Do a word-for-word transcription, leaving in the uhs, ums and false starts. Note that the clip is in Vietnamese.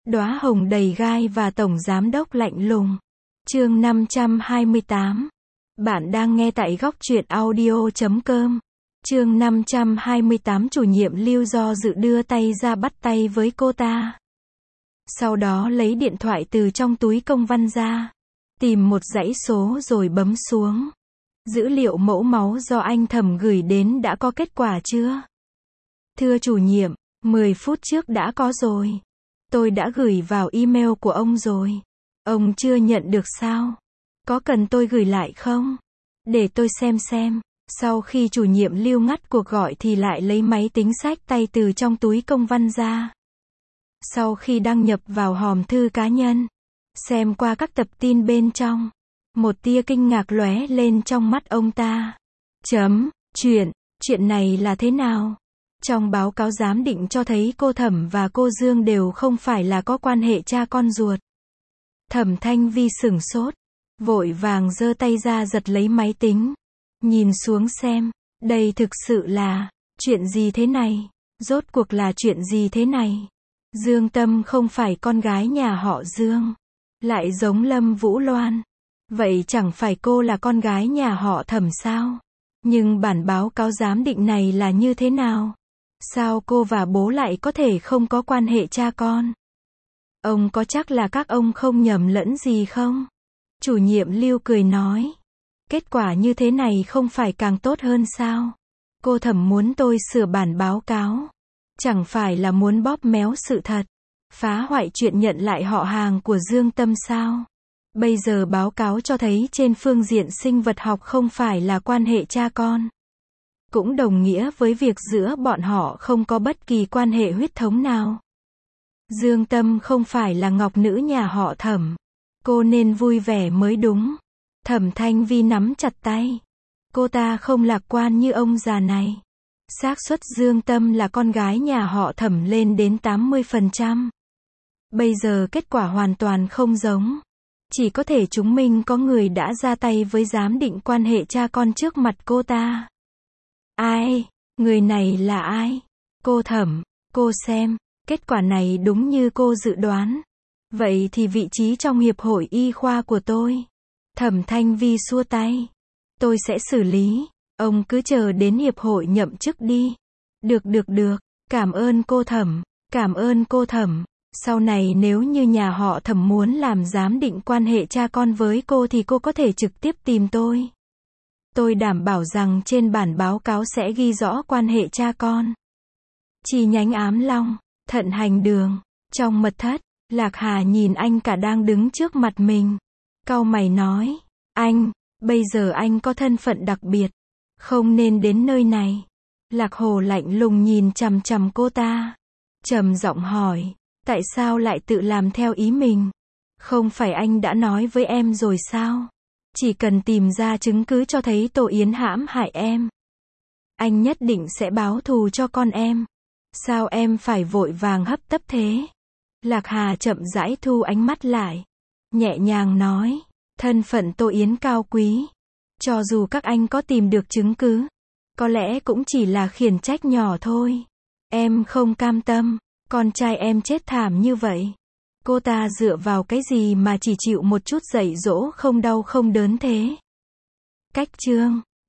Đóa hồng đầy gai và tổng giám đốc lạnh lùng. Chương năm trăm hai mươi tám. Bạn đang nghe tại góc truyện audio chấm com. Chương năm trăm hai mươi tám. Chủ nhiệm Lưu do dự đưa tay ra bắt tay với cô ta. Sau đó lấy điện thoại từ trong túi công văn ra, tìm một dãy số rồi bấm xuống. Dữ liệu mẫu máu do anh Thẩm gửi đến đã có kết quả chưa? Thưa chủ nhiệm, mười phút trước đã có rồi. Tôi đã gửi vào email của ông rồi. Ông chưa nhận được sao? Có cần tôi gửi lại không? Để tôi xem xem. Sau khi chủ nhiệm Lưu ngắt cuộc gọi thì lại lấy máy tính xách tay từ trong túi công văn ra. Sau khi đăng nhập vào hòm thư cá nhân, xem qua các tập tin bên trong, một tia kinh ngạc lóe lên trong mắt ông ta. Chấm, chuyện, chuyện này là thế nào? Trong báo cáo giám định cho thấy cô Thẩm và cô Dương đều không phải là có quan hệ cha con ruột. Thẩm Thanh Vi sửng sốt, vội vàng giơ tay ra giật lấy máy tính, nhìn xuống xem, đây thực sự là, chuyện gì thế này? Rốt cuộc là chuyện gì thế này? Dương Tâm không phải con gái nhà họ Dương, lại giống Lâm Vũ Loan. Vậy chẳng phải cô là con gái nhà họ Thẩm sao? Nhưng bản báo cáo giám định này là như thế nào? Sao cô và bố lại có thể không có quan hệ cha con? Ông có chắc là các ông không nhầm lẫn gì không? Chủ nhiệm Lưu cười nói. Kết quả như thế này không phải càng tốt hơn sao? Cô Thẩm muốn tôi sửa bản báo cáo. Chẳng phải là muốn bóp méo sự thật, phá hoại chuyện nhận lại họ hàng của Dương Tâm sao? Bây giờ báo cáo cho thấy trên phương diện sinh vật học không phải là quan hệ cha con. Cũng đồng nghĩa với việc giữa bọn họ không có bất kỳ quan hệ huyết thống nào. Dương Tâm không phải là ngọc nữ nhà họ Thẩm. Cô nên vui vẻ mới đúng. Thẩm Thanh Vi nắm chặt tay. Cô ta không lạc quan như ông già này. Xác suất Dương Tâm là con gái nhà họ Thẩm lên đến tám mươi phần trăm. Bây giờ kết quả hoàn toàn không giống. Chỉ có thể chứng minh có người đã ra tay với giám định quan hệ cha con trước mặt cô ta. Ai? Người này là ai? Cô Thẩm, cô xem, kết quả này đúng như cô dự đoán. Vậy thì vị trí trong hiệp hội y khoa của tôi. Thẩm Thanh Vi xua tay. Tôi sẽ xử lý. Ông cứ chờ đến hiệp hội nhậm chức đi. Được được được, cảm ơn cô Thẩm, cảm ơn cô Thẩm. Sau này nếu như nhà họ Thẩm muốn làm giám định quan hệ cha con với cô thì cô có thể trực tiếp tìm tôi. Tôi đảm bảo rằng trên bản báo cáo sẽ ghi rõ quan hệ cha con. Chi nhánh Ám Long, Thận Hành Đường, trong mật thất, Lạc Hà nhìn anh cả đang đứng trước mặt mình. Cau mày nói, anh, bây giờ anh có thân phận đặc biệt, không nên đến nơi này. Lạc Hồ lạnh lùng nhìn chằm chằm cô ta, trầm giọng hỏi, tại sao lại tự làm theo ý mình? Không phải anh đã nói với em rồi sao? Chỉ cần tìm ra chứng cứ cho thấy Tô Yến hãm hại em, anh nhất định sẽ báo thù cho con em. Sao em phải vội vàng hấp tấp thế? Lạc Hà chậm rãi thu ánh mắt lại, nhẹ nhàng nói, thân phận Tô Yến cao quý. Cho dù các anh có tìm được chứng cứ, có lẽ cũng chỉ là khiển trách nhỏ thôi. Em không cam tâm, con trai em chết thảm như vậy. Cô ta dựa vào cái gì mà chỉ chịu một chút dạy dỗ không đau không đớn thế? Cách chương